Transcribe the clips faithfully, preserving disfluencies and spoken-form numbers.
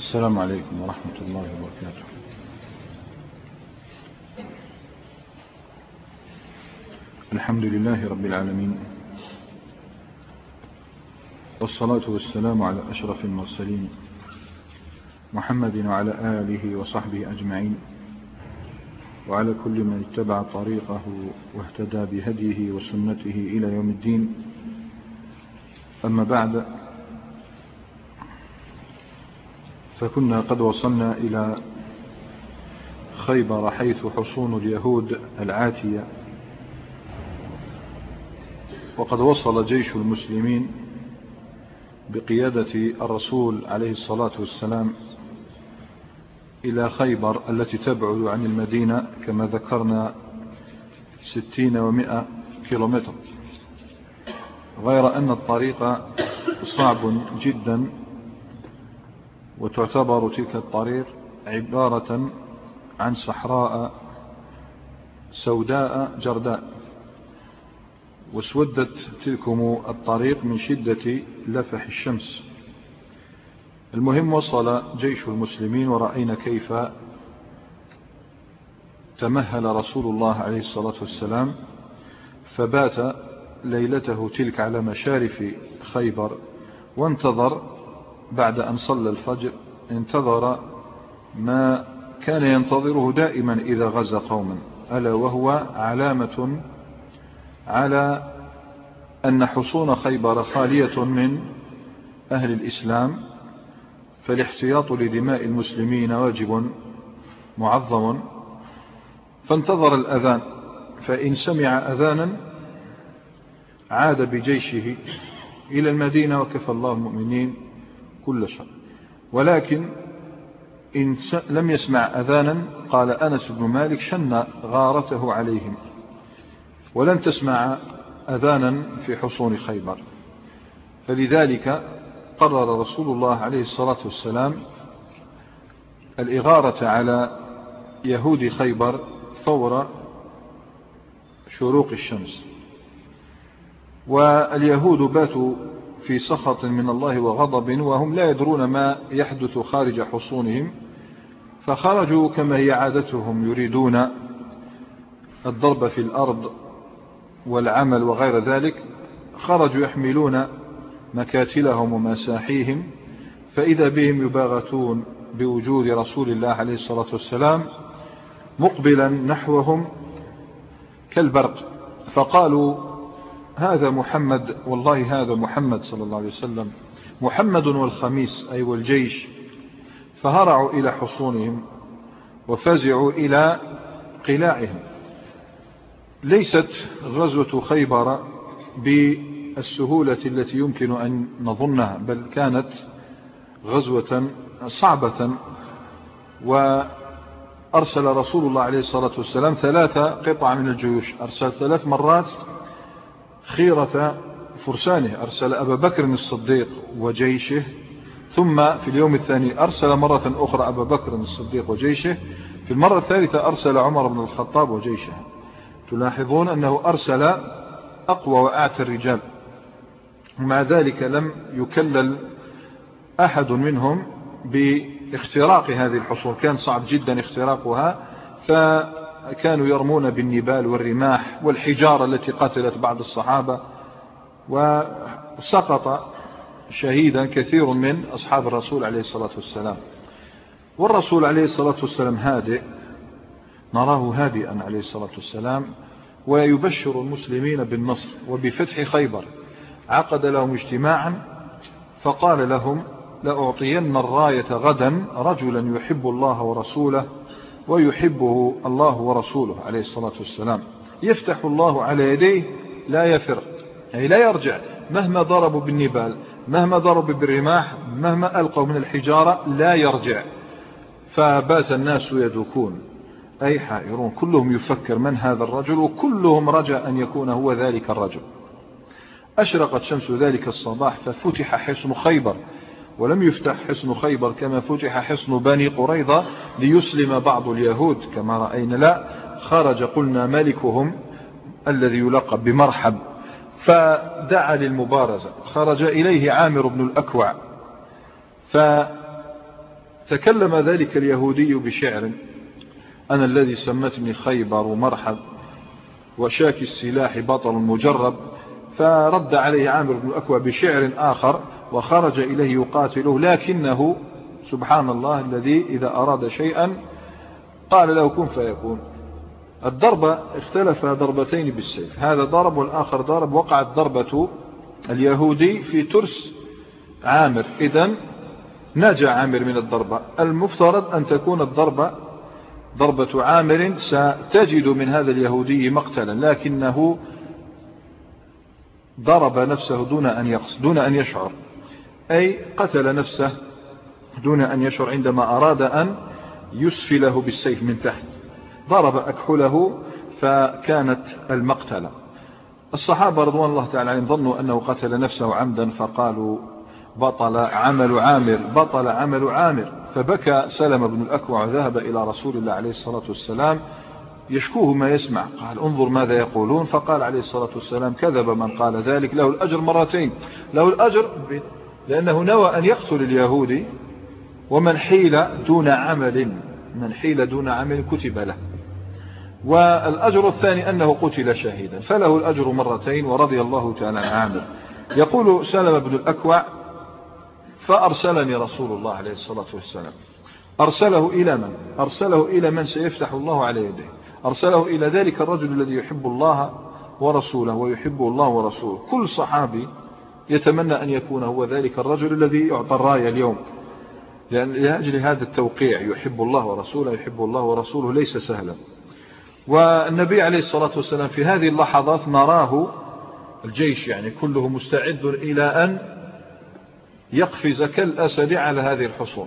السلام عليكم ورحمة الله وبركاته. الحمد لله رب العالمين، والصلاة والسلام على أشرف المرسلين محمد وعلى آله وصحبه أجمعين، وعلى كل من اتبع طريقه واهتدى بهديه وسنته إلى يوم الدين. أما بعد، فكنا قد وصلنا إلى خيبر، حيث حصون اليهود العاتية، وقد وصل جيش المسلمين بقيادة الرسول عليه الصلاة والسلام إلى خيبر التي تبعد عن المدينة كما ذكرنا ستين ومائة كيلومتر، غير أن الطريق صعب جدا، وتعتبر تلك الطريق عبارة عن صحراء سوداء جرداء، واسودت تلكم الطريق من شدة لفح الشمس. المهم، وصل جيش المسلمين ورأينا كيف تمهل رسول الله عليه الصلاة والسلام، فبات ليلته تلك على مشارف خيبر، وانتظر بعد أن صلى الفجر، انتظر ما كان ينتظره دائما إذا غزا قوما، ألا وهو علامة على أن حصون خيبر خالية من أهل الإسلام، فالاحتياط لدماء المسلمين واجب معظم. فانتظر الأذان، فإن سمع أذانا عاد بجيشه إلى المدينة وكفى الله المؤمنين كل شر. ولكن إن لم يسمع أذانا، قال أنس بن مالك، شن غارته عليهم، ولن تسمع أذانا في حصون خيبر. فلذلك قرر رسول الله عليه الصلاة والسلام الإغارة على يهود خيبر فور شروق الشمس. واليهود باتوا في سخط من الله وغضب، وهم لا يدرون ما يحدث خارج حصونهم، فخرجوا كما هي عادتهم، يريدون الضرب في الأرض والعمل وغير ذلك. خرجوا يحملون مكاتلهم ومساحيهم، فإذا بهم يباغتون بوجود رسول الله عليه الصلاة والسلام مقبلا نحوهم كالبرق، فقالوا هذا محمد، والله هذا محمد صلى الله عليه وسلم، محمد والخميس أي والجيش. فهرعوا إلى حصونهم وفزعوا إلى قلاعهم. ليست غزوة خيبر بالسهولة التي يمكن أن نظنها، بل كانت غزوة صعبة. وأرسل رسول الله عليه الصلاة والسلام ثلاثة قطع من الجيوش، أرسل ثلاث مرات خيرة فرسانه، أرسل أبا بكر الصديق وجيشه، ثم في اليوم الثاني أرسل مرة أخرى أبا بكر الصديق وجيشه، في المرة الثالثة أرسل عمر بن الخطاب وجيشه. تلاحظون أنه أرسل أقوى وأعتى الرجال، ومع ذلك لم يكلل أحد منهم باختراق هذه الحصون، كان صعب جدا اختراقها، فكانوا يرمون بالنبال والرماح والحجارة التي قتلت بعض الصحابة، وسقط شهيدا كثير من أصحاب الرسول عليه الصلاة والسلام. والرسول عليه الصلاة والسلام هادئ، نراه هادئا عليه الصلاة والسلام، ويبشر المسلمين بالنصر وبفتح خيبر. عقد لهم اجتماعا فقال لهم لأعطين الراية غدا رجلا يحب الله ورسوله ويحبه الله ورسوله عليه الصلاة والسلام، يفتح الله على يديه لا يفر، أي لا يرجع، مهما ضربوا بالنبال، مهما ضربوا بالرماح، مهما ألقوا من الحجارة لا يرجع. فبات الناس يدوكون أي حائرون، كلهم يفكر من هذا الرجل، وكلهم رجا أن يكون هو ذلك الرجل. أشرقت شمس ذلك الصباح ففتح حصن خيبر، ولم يفتح حصن خيبر كما فتح حصن بني قريظة ليسلم بعض اليهود كما رأينا، لا، خرج قلنا ملكهم الذي يلقب بمرحب، فدعا للمبارزة. خرج إليه عامر بن الأكوع، فتكلم ذلك اليهودي بشعر: أنا الذي سمتني خيبر مرحب وشاكي السلاح بطل مجرب. فرد عليه عامر بن الأكوع بشعر آخر وخرج إليه يقاتله، لكنه سبحان الله الذي إذا أراد شيئا قال له كن فيكون. الضربة اختلف ضربتين بالسيف، هذا ضرب والآخر ضرب. وقعت ضربة اليهودي في ترس عامر، إذن نجا عامر من الضربة. المفترض أن تكون الضربة ضربة عامر ستجد من هذا اليهودي مقتلا، لكنه ضرب نفسه دون أن يقصد، دون أن يشعر، أي قتل نفسه دون أن يشعر عندما أراد أن يسفله بالسيف من تحت، ضرب أكحله فكانت المقتلة. الصحابة رضوان الله تعالى عليهم ظنوا أنه قتل نفسه عمدا، فقالوا بطل عمل عامر، بطل عمل عامر. فبكى سلمة بن الأكوع وذهب إلى رسول الله عليه الصلاة والسلام يشكوه ما يسمع. قال انظر ماذا يقولون. فقال عليه الصلاة والسلام كذب من قال ذلك، له الأجر مرتين، له الأجر لأنه نوى أن يقتل اليهودي، ومن حيل دون عمل، من حيل دون عمل كتب له. والأجر الثاني أنه قتل شهيدا، فله الأجر مرتين، ورضي الله تعالى عن عامر. يقول سلمة بن الأكوع فأرسلني رسول الله عليه الصلاة والسلام. أرسله إلى من؟ أرسله إلى من سيفتح الله على يده، أرسله إلى ذلك الرجل الذي يحب الله ورسوله ويحبه الله ورسوله. كل صحابي يتمنى أن يكون هو ذلك الرجل الذي يعطى الراية اليوم، لأن لأجل هذا التوقيع يحب الله ورسوله يحب الله ورسوله ليس سهلا. والنبي عليه الصلاة والسلام في هذه اللحظات نراه الجيش يعني كله مستعد إلى أن يقفز كالأسد على هذه الحصون،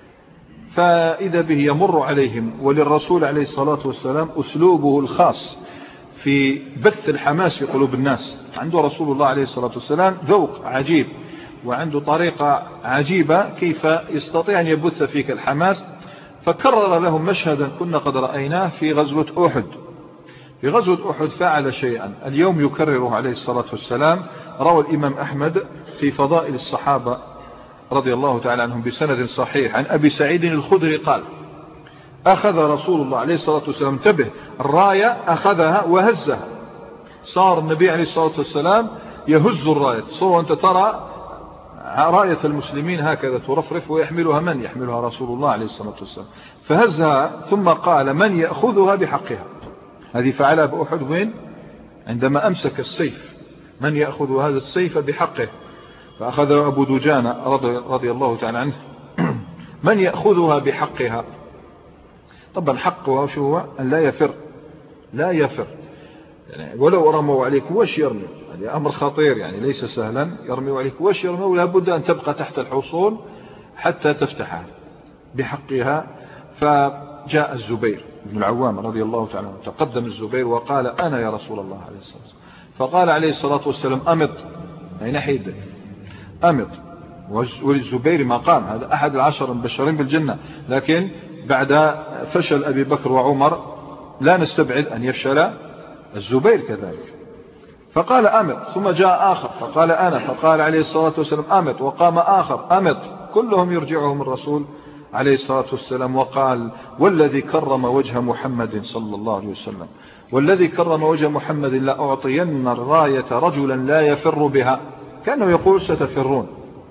فإذا به يمر عليهم. وللرسول عليه الصلاة والسلام أسلوبه الخاص في بث الحماس في قلوب الناس. عنده رسول الله عليه الصلاة والسلام ذوق عجيب، وعنده طريقة عجيبة كيف يستطيع أن يبث فيك الحماس. فكرر لهم مشهدا كنا قد رأيناه في غزوة أحد. في غزوة أحد فعل شيئا اليوم يكرره عليه الصلاة والسلام. روى الإمام أحمد في فضائل الصحابة رضي الله تعالى عنهم بسند صحيح عن أبي سعيد الخدري قال أخذ رسول الله عليه الصلاة والسلام انتبه الراية أخذها وهزها. صار النبي عليه الصلاة والسلام يهز الراية. صور أنت ترى راية المسلمين هكذا ترفرف، ويحملها من؟ يحملها رسول الله عليه الصلاة والسلام. فهزها ثم قال من يأخذها بحقها. هذه فعلها بأحد وين؟ عندما أمسك السيف، من يأخذ هذا السيف بحقه. فأخذ أبو دجانة رضي, رضي الله تعالى عنه من يأخذها بحقها. طبعا حقها شو هو؟ أن لا يفر، لا يفر يعني ولو رموا عليك وش يرمي، هذا أمر خطير يعني ليس سهلا. يرمي عليك وش يرمي، ولا بد أن تبقى تحت الحصون حتى تفتحها بحقها. فجاء الزبير بن العوام رضي الله تعالى عنه، تقدم الزبير وقال أنا يا رسول الله عليه الصلاة والسلام. فقال عليه الصلاة والسلام أمط، أين حيدك أمط. وللزبير مقام، هذا أحد العشر المبشرين بالجنة، لكن بعد فشل أبي بكر وعمر لا نستبعد أن يفشل الزبير كذلك. فقال أمط، ثم جاء آخر فقال أنا، فقال عليه الصلاة والسلام أمط، وقام آخر أمط، كلهم يرجعهم الرسول عليه الصلاة والسلام. وقال والذي كرم وجه محمد صلى الله عليه وسلم، والذي كرم وجه محمد لأعطين الراية رجلا لا يفر بها. كأنه يقول ستفرون،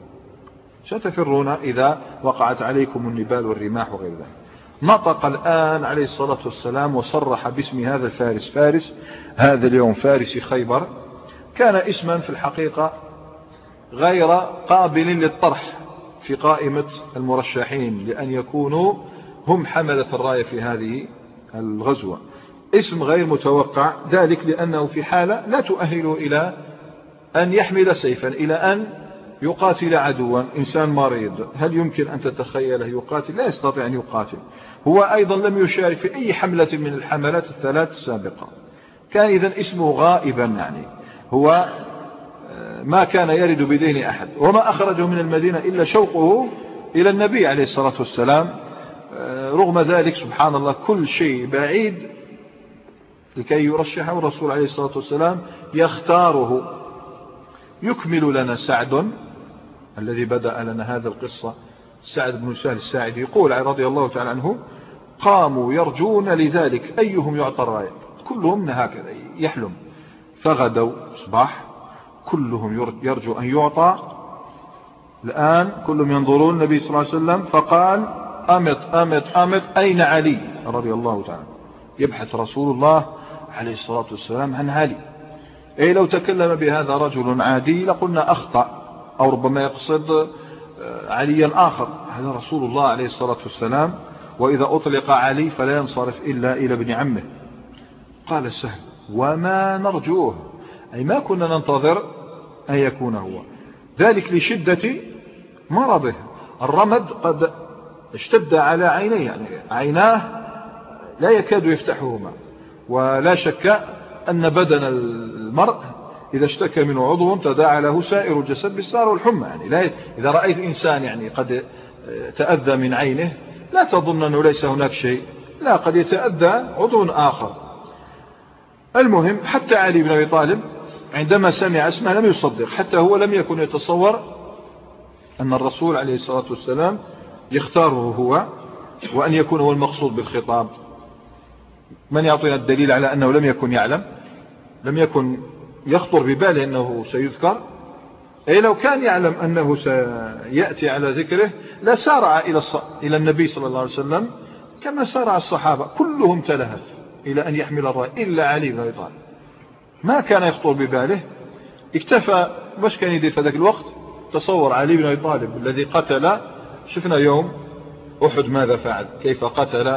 ستفرون إذا وقعت عليكم النبال والرماح وغير ذلك. نطق الآن عليه الصلاة والسلام وصرح باسم هذا الفارس. فارس هذا اليوم فارس خيبر كان اسما في الحقيقة غير قابل للطرح في قائمة المرشحين لأن يكونوا هم حملة الراية في هذه الغزوة. اسم غير متوقع، ذلك لأنه في حالة لا تؤهله إلى أن يحمل سيفا، إلى أن يقاتل عدوا. إنسان مريض هل يمكن أن تتخيله يقاتل؟ لا يستطيع أن يقاتل. هو أيضا لم يشارك في أي حملة من الحملات الثلاث السابقة، كان إذن اسمه غائبا، يعني هو ما كان يرد بدين أحد. وما أخرجه من المدينة إلا شوقه إلى النبي عليه الصلاة والسلام. رغم ذلك سبحان الله كل شيء بعيد لكي يرشحه الرسول عليه الصلاة والسلام يختاره. يكمل لنا سعد الذي بدأ لنا هذا القصة سعد بن سهل الساعدي يقول رضي الله تعالى عنه: قاموا يرجون لذلك أيهم يعطى الراية، كلهم هكذا يحلم. فغدوا صباح كلهم يرجو أن يعطى. الآن كلهم ينظرون النبي صلى الله عليه وسلم، فقال: أمت أمت أمت أين علي رضي الله تعالى؟ يبحث رسول الله عليه الصلاة والسلام عن علي. أي لو تكلم بهذا رجل عادي لقلنا أخطأ، أو ربما يقصد عليا آخر. هذا رسول الله عليه الصلاة والسلام، وإذا أطلق علي فلا ينصرف إلا إلى ابن عمه. قال سهل: وما نرجوه، أي ما كنا ننتظر أن يكون هو، ذلك لشدة مرضه. الرمد قد اشتد على عينيه، يعني عيناه لا يكاد يفتحهما. ولا شك أن بدن المرء إذا اشتكى منه عضو تداعى له سائر الجسد بالسهر والحمى. يعني لا، إذا رأيت إنسان يعني قد تأذى من عينه لا تظن أنه ليس هناك شيء، لا، قد يتأذى عضو آخر. المهم حتى علي بن أبي طالب عندما سمع اسمه لم يصدق، حتى هو لم يكن يتصور أن الرسول عليه الصلاة والسلام يختاره هو، وأن يكون هو المقصود بالخطاب. من يعطينا الدليل على أنه لم يكن يعلم، لم يكن يخطر بباله أنه سيذكر؟ أي لو كان يعلم أنه سيأتي على ذكره لا سارع إلى إلى النبي صلى الله عليه وسلم كما سارع الصحابة، كلهم تلهف إلى أن يحمل الراية إلا علي بن أبي طالب. ما كان يخطر بباله، اكتفى. باش كان يدير في ذاك الوقت؟ تصور علي بن أبي طالب الذي قتل، شفنا يوم أحد ماذا فعل، كيف قتل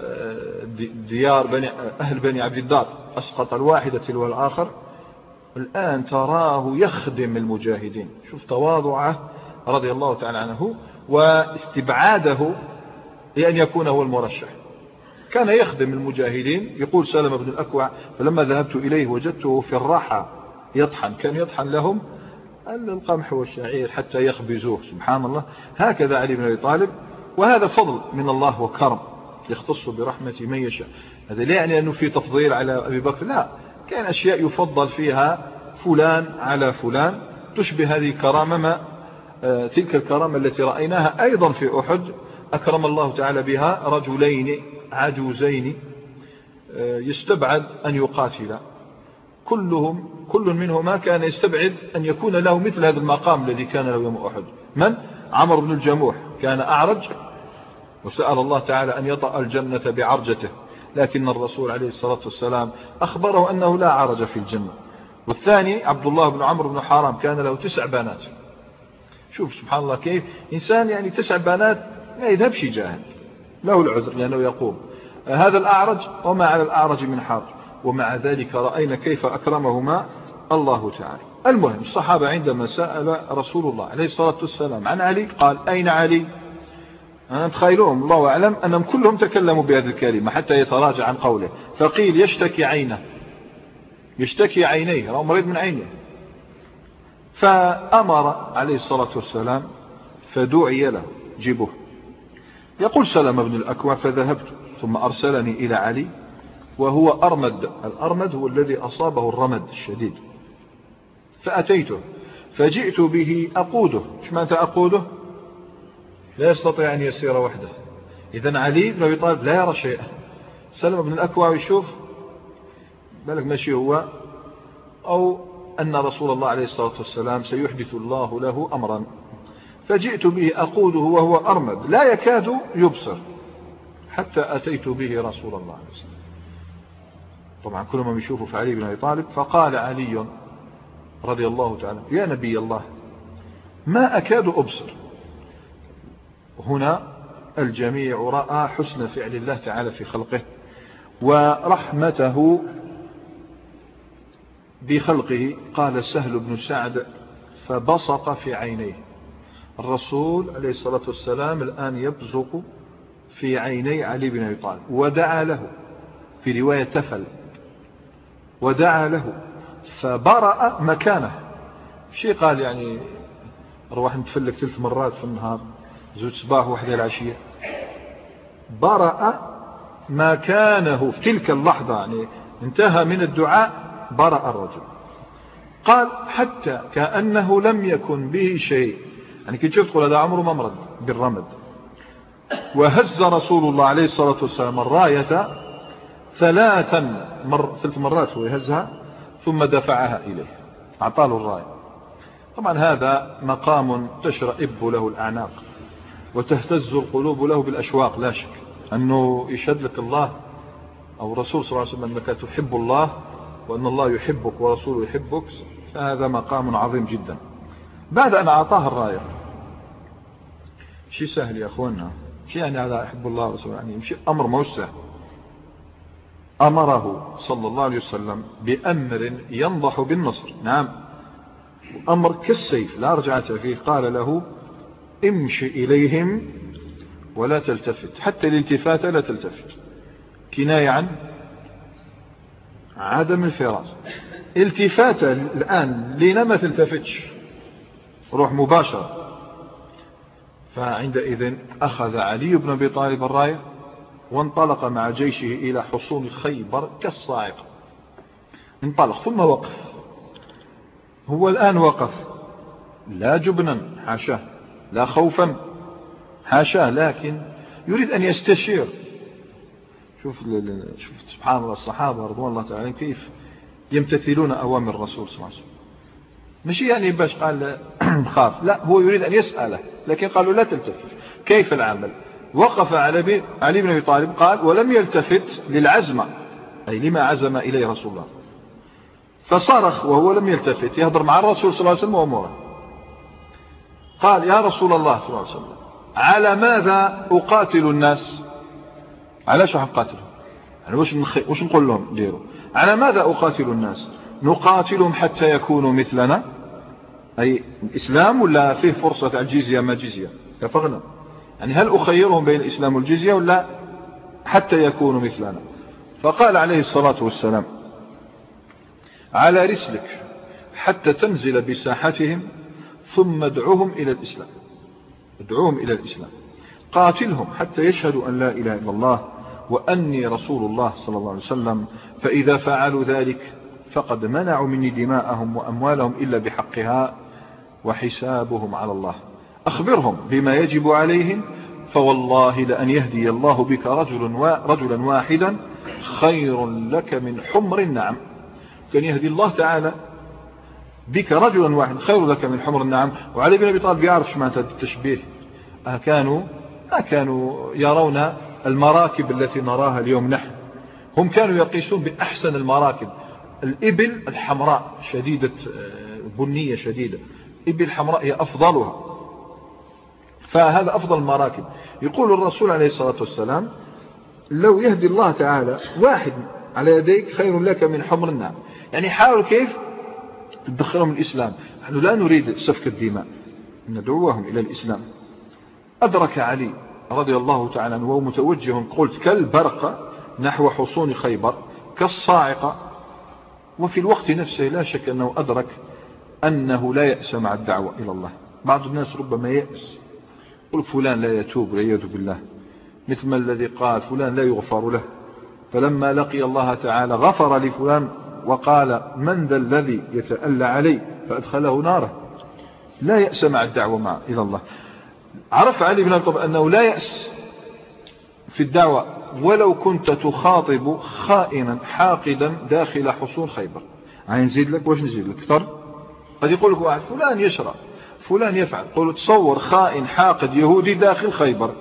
ديار بني أهل بني عبد الدار، أسقط الواحدة تلو الآخر. الآن تراه يخدم المجاهدين. شوف تواضعه رضي الله تعالى عنه واستبعاده لأن يكون هو المرشح. كان يخدم المجاهدين. يقول سلمة بن الأكوع: فلما ذهبت إليه وجدته في الراحة يطحن، كان يطحن لهم القمح والشعير حتى يخبزوه. سبحان الله، هكذا علي بن أبي طالب. وهذا فضل من الله وكرم يختص برحمة من يشاء. هذا لا يعني أنه في تفضيل على أبي بكر، لا، كان أشياء يفضل فيها فلان على فلان تشبه هذه الكرامة، ما تلك الكرامة التي رأيناها أيضا في أحد، أكرم الله تعالى بها رجلين عجوزين يستبعد أن يقاتلا، كلهم كل منهما كان يستبعد أن يكون له مثل هذا المقام الذي كان له يوم أحد. من؟ عمرو بن الجموح، كان أعرج وسأل الله تعالى أن يطأ الجنة بعرجته، لكن الرسول عليه الصلاة والسلام أخبره أنه لا عرج في الجنة. والثاني عبد الله بن عمرو بن حرام كان له تسع بنات. شوف سبحان الله كيف إنسان يعني تسع بنات ما يذهبش جاهل، له العذر لأنه يقوم. هذا الأعرج وما على الأعرج من حرج، ومع ذلك رأينا كيف أكرمهما الله تعالى. المهم الصحابة عندما سأل رسول الله عليه الصلاة والسلام عن علي قال: أين علي؟ أنا أتخيلهم الله أعلم أنهم كلهم تكلموا بهذه الكلمة حتى يتراجع عن قوله. فقيل: يشتكي عينه، يشتكي عينيه، هو مريض من عينه. فأمر عليه الصلاة والسلام فدعي له، جيبه. يقول سلمة بن الأكوع: فذهبت ثم أرسلني إلى علي وهو أرمد. الأرمد هو الذي أصابه الرمد الشديد. فأتيته فجئت به أقوده. ايش معنى أقوده؟ لا يستطيع أن يسير وحده. إذن علي بن أبي طالب لا يرى شيئا. سلمة بن الأكوع يشوف بالك ماشي هو، أو أن رسول الله عليه الصلاة والسلام سيحدث الله له أمرا. فجئت به أقوده وهو أرمد لا يكاد يبصر حتى أتيت به رسول الله عليه الصلاة والسلام. طبعا كل ما يشوفه في علي بن أبي طالب. فقال علي رضي الله تعالى: يا نبي الله، ما أكاد أبصر. هنا الجميع رأى حسن فعل الله تعالى في خلقه ورحمته بخلقه. قال سهل بن سعد: فبصق في عينيه. الرسول عليه الصلاة والسلام الآن يبزق في عيني علي بن أبي طالب، ودعا له، في رواية تفل، ودعا له فبرأ مكانه. شيء قال يعني أروح نتفلك ثلاث مرات في النهار، زوج صباح وحدة العشية. برأ مكانه في تلك اللحظة، يعني انتهى من الدعاء برأ الرجل. قال: حتى كأنه لم يكن به شيء. يعني كنت شفت تقول هذا عمره ما مرض، بالرمد. وهز رسول الله عليه الصلاة والسلام الراية ثلاثا مر ثلاث مرات هو يهزها ثم دفعها إليه، أعطاه الراية. طبعا هذا مقام تشرئب له الأعناق وتهتز القلوب له بالأشواق، لا شك أنه يشهد لك الله أو الرسول صلى الله عليه وسلم أنك تحب الله وأن الله يحبك ورسوله يحبك، فهذا مقام عظيم جدا. بعد أن أعطاه الراية، شيء سهل يا أخوانا، شيء يعني هذا أحب الله ورسوله، يعني شيء أمر موسع. أمره صلى الله عليه وسلم بأمر ينضح بالنصر، نعم، أمر كالسيف لا رجعة فيه. قال له امشي إليهم ولا تلتفت، حتى الالتفات لا تلتفت، كناية عن عدم الفراس. التفات الآن لنا ما تلتفتش، روح مباشرة. فعندئذ أخذ علي بن أبي طالب الراية وانطلق مع جيشه إلى حصون خيبر كالصاعقة. انطلق ثم وقف. هو الآن وقف لا جبنا حاشاه، لا خوفا حاشاه، لكن يريد أن يستشير. شوف شوف سبحان الله الصحابة رضوان الله تعالى كيف يمتثلون أوامر الرسول صلى الله عليه وسلم. مش يعني باش قال خاف، لا، هو يريد أن يسأله، لكن قالوا لا تلتفت. كيف العمل؟ وقف على علي بن أبي طالب قال ولم يلتفت للعزم، أي لما عزم إليه رسول الله، فصرخ وهو لم يلتفت يهضر مع الرسول صلى الله عليه وسلم وأموره. قال يا رسول الله صلى الله عليه وسلم على ماذا أقاتل الناس؟ علاش راح نقاتلهم؟ يعني وش نخ... وش نقول لهم ديروا؟ على ماذا أقاتل الناس؟ نقاتلهم حتى يكونوا مثلنا، أي الإسلام ولا فيه فرصة الجزية ما جزية كفغنا؟ يعني هل أخيرهم بين الإسلام والجزية ولا حتى يكونوا مثلنا؟ فقال عليه الصلاة والسلام على رسلك حتى تنزل بساحتهم ثم ادعوهم إلى الإسلام، ادعوهم إلى الإسلام، قاتلهم حتى يشهدوا أن لا إله إلا الله وأني رسول الله صلى الله عليه وسلم، فإذا فعلوا ذلك فقد منعوا مني دماءهم وأموالهم إلا بحقها وحسابهم على الله. أخبرهم بما يجب عليهم، فوالله لأن يهدي الله بك رجل رجلا واحدا خير لك من حمر النعم. كان يهدي الله تعالى بك رجلا واحد خير لك من حمر النعم. وعلي بن أبي طالب يعرف معنى التشبيه. كانوا كانوا يرون المراكب التي نراها اليوم نحن، هم كانوا يقيسون بأحسن المراكب الإبل الحمراء شديدة بنية شديدة، إبل حمراء هي أفضلها، فهذا أفضل المراكب. يقول الرسول عليه الصلاة والسلام لو يهدي الله تعالى واحد على يديك خير لك من حمر النعم. يعني حاول كيف تدخلهم الإسلام. نحن لا نريد سفك الدماء، ندعوهم إلى الإسلام. أدرك علي رضي الله تعالى عنه وهو متوجه قلت كالبرق نحو حصون خيبر كالصاعقة، وفي الوقت نفسه لا شك أنه أدرك أنه لا يأس مع الدعوة إلى الله. بعض الناس ربما يأس، يقول فلان لا يتوب والعياذ بالله، مثل ما الذي قال فلان لا يغفر له، فلما لقي الله تعالى غفر لفلان وقال من ذا الذي يتألى علي فأدخله ناره. لا يأس مع الدعوة مع إلى الله. عرف علي بن أبي طالب أنه لا يأس في الدعوة ولو كنت تخاطب خائنا حاقدا داخل حصون خيبر. عين نزيد لك واش نزيد لك أكثر؟ قد يقول لك واحد فلان يشرب فلان يفعل، قل تصور خائن حاقد يهودي داخل خيبر،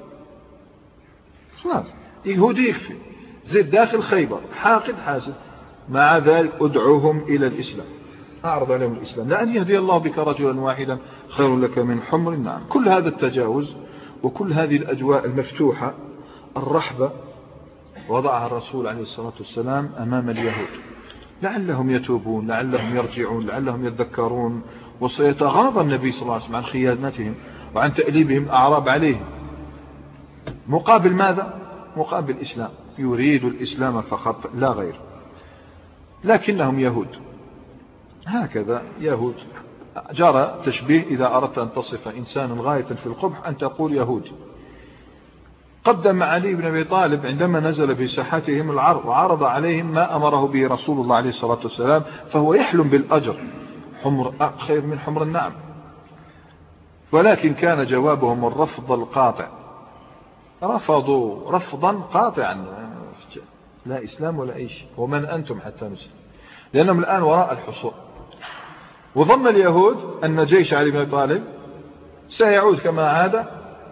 خلاص يهودي يكفي، زيد داخل خيبر حاقد حاسد. مع ذلك ادعوهم إلى الإسلام، أعرض عليهم الإسلام، لأن يهدي الله بك رجلا واحدا خير لك من حمر النعم. كل هذا التجاوز وكل هذه الأجواء المفتوحة الرحبة وضعها الرسول عليه الصلاة والسلام أمام اليهود لعلهم يتوبون، لعلهم يرجعون، لعلهم يتذكرون، وسيتغاضى النبي صلى الله عليه وسلم عن خيانتهم وعن تأليبهم أعراب عليهم. مقابل ماذا؟ مقابل الإسلام، يريد الإسلام فقط لا غير. لكنهم يهود، هكذا يهود. جرى تشبيه إذا أردت أن تصف إنسانا غاية في القبح أن تقول يهودي. قدم علي بن أبي طالب عندما نزل في ساحتهم العرض وعرض عليهم ما أمره به رسول الله عليه الصلاة والسلام، فهو يحلم بالأجر، حمر خير من حمر النعم. ولكن كان جوابهم الرفض القاطع، رفضوا رفضا قاطعا، لا إسلام ولا أي شيء، ومن أنتم حتى نسلم، لأنهم الآن وراء الحصون. وظن اليهود أن جيش علي بن أبي طالب سيعود كما عاد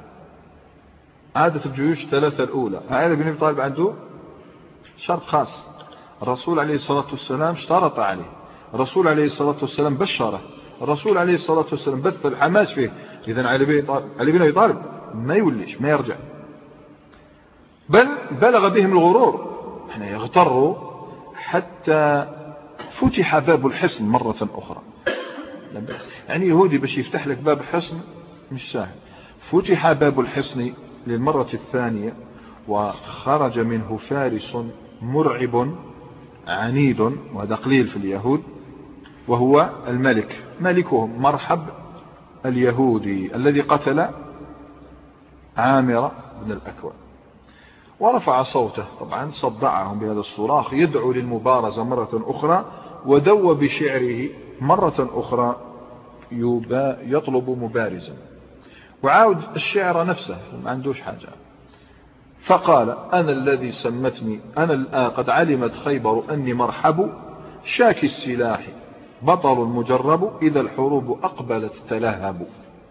عادة الجيوش الثلاثة الأولى. علي بن أبي طالب عنده شرط خاص، الرسول عليه الصلاة والسلام اشترط عليه، الرسول عليه الصلاة والسلام بشره، الرسول عليه الصلاة والسلام بث الحماس فيه. إذن علي بن أبي طالب ما يوليش، ما يرجع، بل بلغ بهم الغرور، يعني يغتروا حتى فتح باب الحصن مرة أخرى. يعني يهودي باش يفتح لك باب حصن مش سهل. فتح باب الحصن للمرة الثانية، وخرج منه فارس مرعب عنيد، وهذا قليل في اليهود، وهو الملك، ملكهم مرحب اليهودي الذي قتل عامر بن الأكوع، ورفع صوته، طبعا صدعهم بهذا الصراخ، يدعو للمبارزة مرة أخرى، ودو بشعره مرة أخرى يطلب مبارزا، وعاود الشعر نفسه ما عندوش حاجة. فقال: أنا الذي سمتني، أنا الآن قد علمت خيبر أني مرحب شاكي السلاح بطل مجرب، إذا الحروب أقبلت تلهب.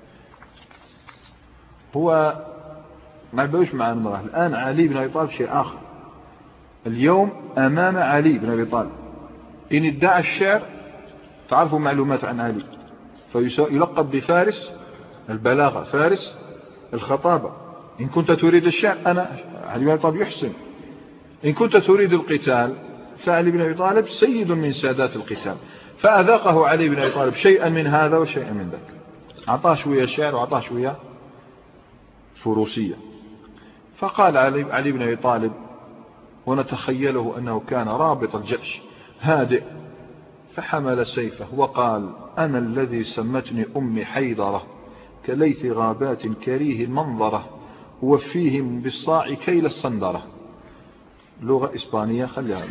هو ما يبقوش مع المرأة. الآن علي بن أبي طالب شيء آخر، اليوم أمام علي بن أبي طالب إن ادعى الشعر، تعرفوا معلومات عن علي، فيلقب بفارس البلاغة، فارس الخطابة. إن كنت تريد الشعر، أنا علي بن أبي طالب يحسن. إن كنت تريد القتال، فعلي بن أبي طالب سيد من سادات القتال. فأذاقه علي بن أبي طالب شيئا من هذا وشيئا من ذاك، أعطاه شوية شعر وأعطاه شوية فروسية. فقال علي, علي بن أبي طالب، ونتخيله أنه كان رابط الجيش هادئ، فحمل سيفه وقال: أنا الذي سمتني أمي حيدرة، كليت غابات كريه المنظرة، وفيهم بالصاع كيل الصندرة. لغة إسبانية خليها.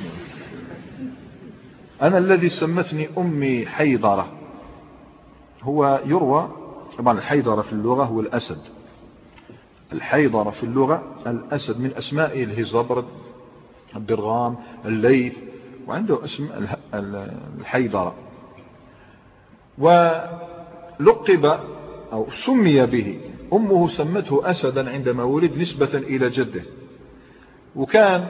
أنا الذي سمتني أمي حيدرة، هو يروى طبعا الحيدرة في اللغة هو الأسد، الحيدرة في اللغة الأسد، من أسمائه الهزبرد، الدرغام، الليث، وعنده اسم الحيدرة. ولقب أو سمي به، أمه سمته أسدا عندما ولد نسبة إلى جده. وكان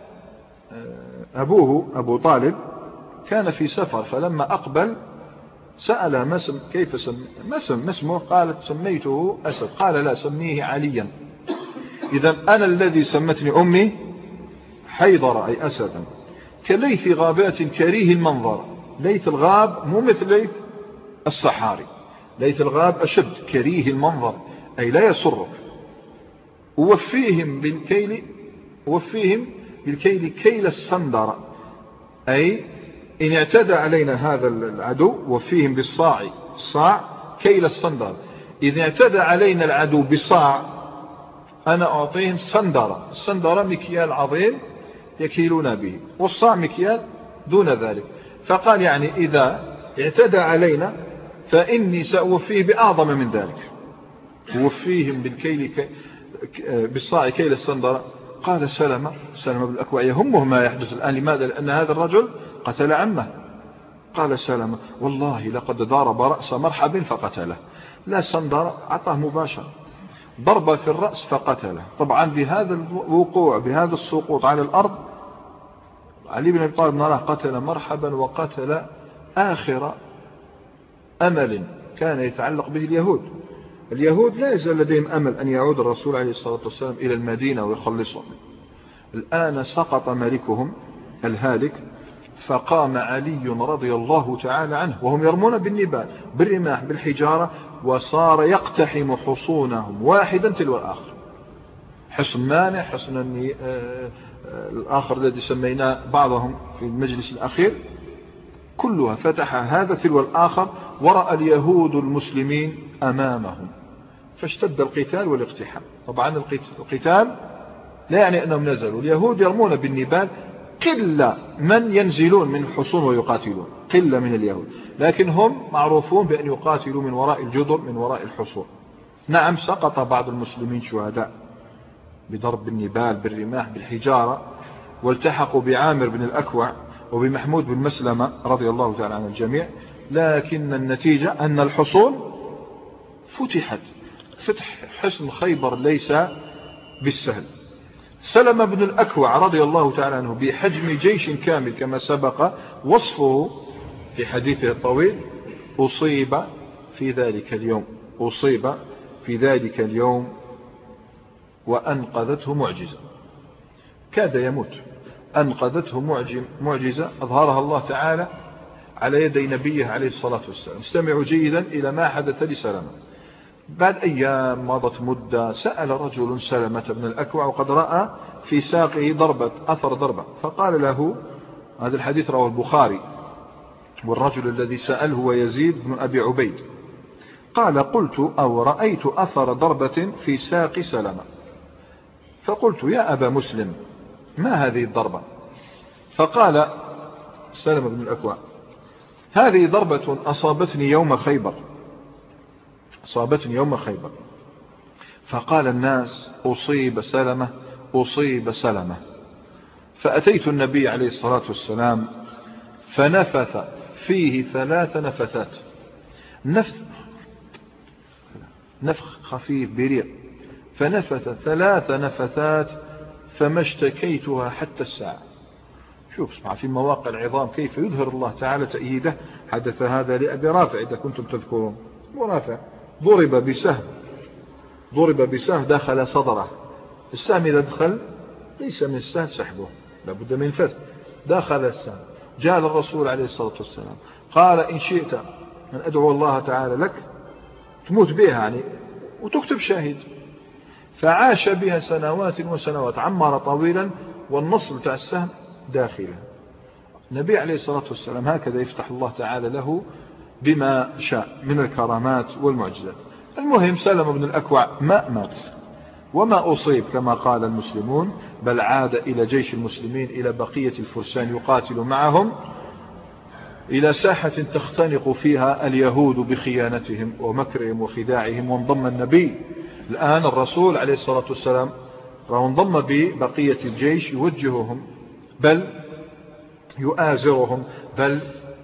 أبوه أبو طالب كان في سفر، فلما أقبل سأل ما سم كيف سم ما سم اسمه، قالت: سميته أسد. قال: لا، سميه عليا. إذن أنا الذي سمتني أمي حيدر، أي أسدا، كليث غابات كريه المنظر. ليث الغاب مو مثل ليث الصحاري، ليث الغاب أشد، كريه المنظر أي لا يسرك. ووفيهم بالكيل، وفيهم بالكيل كيل الصندرة، أي إن اعتدى علينا هذا العدو، وفيهم بالصاع، الصاع كيل الصندرة، إذا اعتدى علينا العدو بصاع، أنا أعطيهم صندرة. الصندرة مكيال عظيم يكيلون به، والصاع مكيال دون ذلك. فقال يعني إذا اعتدى علينا فإني سأوفيه بأعظم من ذلك، ووفيهم بالكيل بالصاع كيل الصندرة. قال سلمة سلمة بن الأكوع يهمه ما يحدث الآن. لماذا؟ لأن هذا الرجل قتل عمه. قال سلمة: والله لقد ضرب رأس مرحب فقتله. لا صندرة، أعطاه مباشرة ضربة في الرأس فقتله. طبعا بهذا الوقوع، بهذا السقوط على الأرض، علي بن أبي طالب نراه قتل مرحبا، وقتل آخر أمل كان يتعلق به اليهود. اليهود لا يزال لديهم أمل أن يعود الرسول عليه الصلاة والسلام إلى المدينة ويخلصهم. الآن سقط ملكهم الهالك، فقام علي رضي الله تعالى عنه وهم يرمون بالنبال بالرماح بالحجارة، وصار يقتحم حصونهم واحدا تلو الآخر. حصن مانع، حصن الآخر الذي سميناه بعضهم في المجلس الأخير، كلها فتح هذا تلو الآخر، ورأى اليهود المسلمين أمامهم، فاشتد القتال والاقتحام. طبعا القتال لا يعني أنهم نزلوا، اليهود يرمون بالنبال، قلة من ينزلون من الحصون ويقاتلون، قلة من اليهود، لكن هم معروفون بأن يقاتلوا من وراء الجدر، من وراء الحصون. نعم سقط بعض المسلمين شهداء بضرب النبال بالرماح بالحجارة، والتحقوا بعامر بن الأكوع وبمحمود بن مسلمة رضي الله تعالى عن الجميع، لكن النتيجة أن الحصون فتحت. فتح حصن خيبر ليس بالسهل. سلم بن الأكوع رضي الله تعالى عنه بحجم جيش كامل كما سبق وصفه في حديثه الطويل، أصيب في ذلك اليوم أصيب في ذلك اليوم وأنقذته معجزة، كاد يموت، أنقذته معجزة أظهرها الله تعالى على يدي نبيه عليه الصلاة والسلام. استمعوا جيدا إلى ما حدث لسلمة. بعد أيام مضت مدة، سأل رجل سلمة بن الأكوع وقد رأى في ساقه ضربة أثر ضربة، فقال له، هذا الحديث رواه البخاري، والرجل الذي سأله هو يزيد بن أبي عبيد، قال قلت أو رأيت أثر ضربة في ساق سلمة، فقلت يا أبا مسلم ما هذه الضربة؟ فقال سلمة بن الأكوع هذه ضربة أصابتني يوم خيبر أصابتني يوم خيبر. فقال الناس أصيب سلمة أصيب سلمة. فأتيت النبي عليه الصلاة والسلام فنفث فيه ثلاث نفثات، نفث نفخ خفيف بريق، فنفث ثلاث نفثات فما اشتكيتها حتى الساعة. شوف اسمع في مواقع العظام كيف يظهر الله تعالى تأييده. حدث هذا لأبي رافع إذا كنتم تذكرون، أبو رافع ضرب بسهم ضرب بسهم دخل صدره. السهم إذا دخل ليس من السهل سحبه، لابد من فتح. دخل السهم، جاء الرسول عليه الصلاة والسلام قال إن شئت أن أدعو الله تعالى لك تموت بها يعني وتكتب شاهد. فعاش بها سنوات وسنوات، عمر طويلا والنصل بتاع السهم داخله. النبي عليه الصلاة والسلام هكذا يفتح الله تعالى له بما شاء من الكرامات والمعجزات. المهم سلم بن الأكوع ما مات وما أصيب كما قال المسلمون، بل عاد إلى جيش المسلمين إلى بقية الفرسان يقاتل معهم إلى ساحة تختنق فيها اليهود بخيانتهم ومكرهم وخداعهم، وانضم النبي الآن الرسول عليه الصلاة والسلام وانضم ببقية الجيش يوجههم بل يؤازرهم بل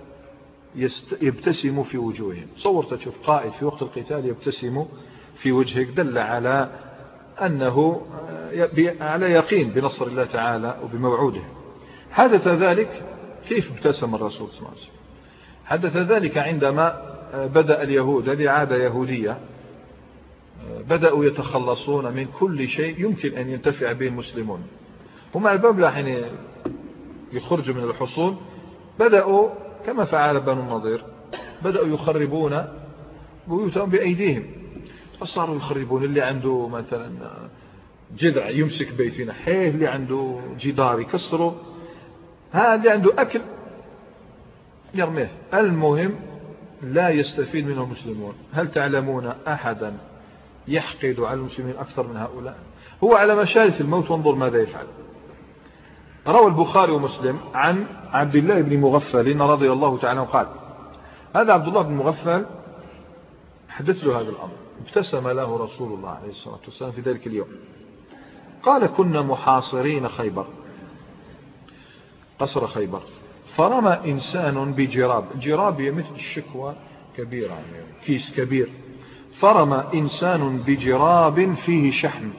يبتسم في وجوههم. صور تشوف قائد في وقت القتال يبتسم في وجهك، دل على أنه على يقين بنصر الله تعالى وبموعوده. حدث ذلك كيف ابتسم الرسول صلى الله عليه وسلم؟ حدث ذلك عندما بدأ اليهود، هذه عادة يهودية، بدأوا يتخلصون من كل شيء يمكن أن ينتفع به المسلمون. هم الباب حين يخرجوا من الحصون بدأوا كما فعل بنو النضير، بدأوا يخربون بيوتهم بأيديهم، فصاروا يخربون. اللي عنده مثلا جذع يمسك بيت ينحيه، اللي عنده جدار يكسره، ها اللي عنده أكل يرميه. المهم لا يستفيد منه المسلمون. هل تعلمون أحدا يحقد على المسلمين أكثر من هؤلاء؟ هو على مشارف الموت وانظر ماذا يفعل. روى البخاري ومسلم عن عبد الله بن مغفل رضي الله تعالى عنه قال، هذا عبد الله بن مغفل حدث له هذا الأمر، ابتسم له رسول الله عليه الصلاة والسلام في ذلك اليوم. قال كنا محاصرين خيبر، قصر خيبر، فرمى إنسان بجراب، جراب مثل الشكوى كبيرة يعني كيس كبير، فرمى إنسان بجراب فيه شحم،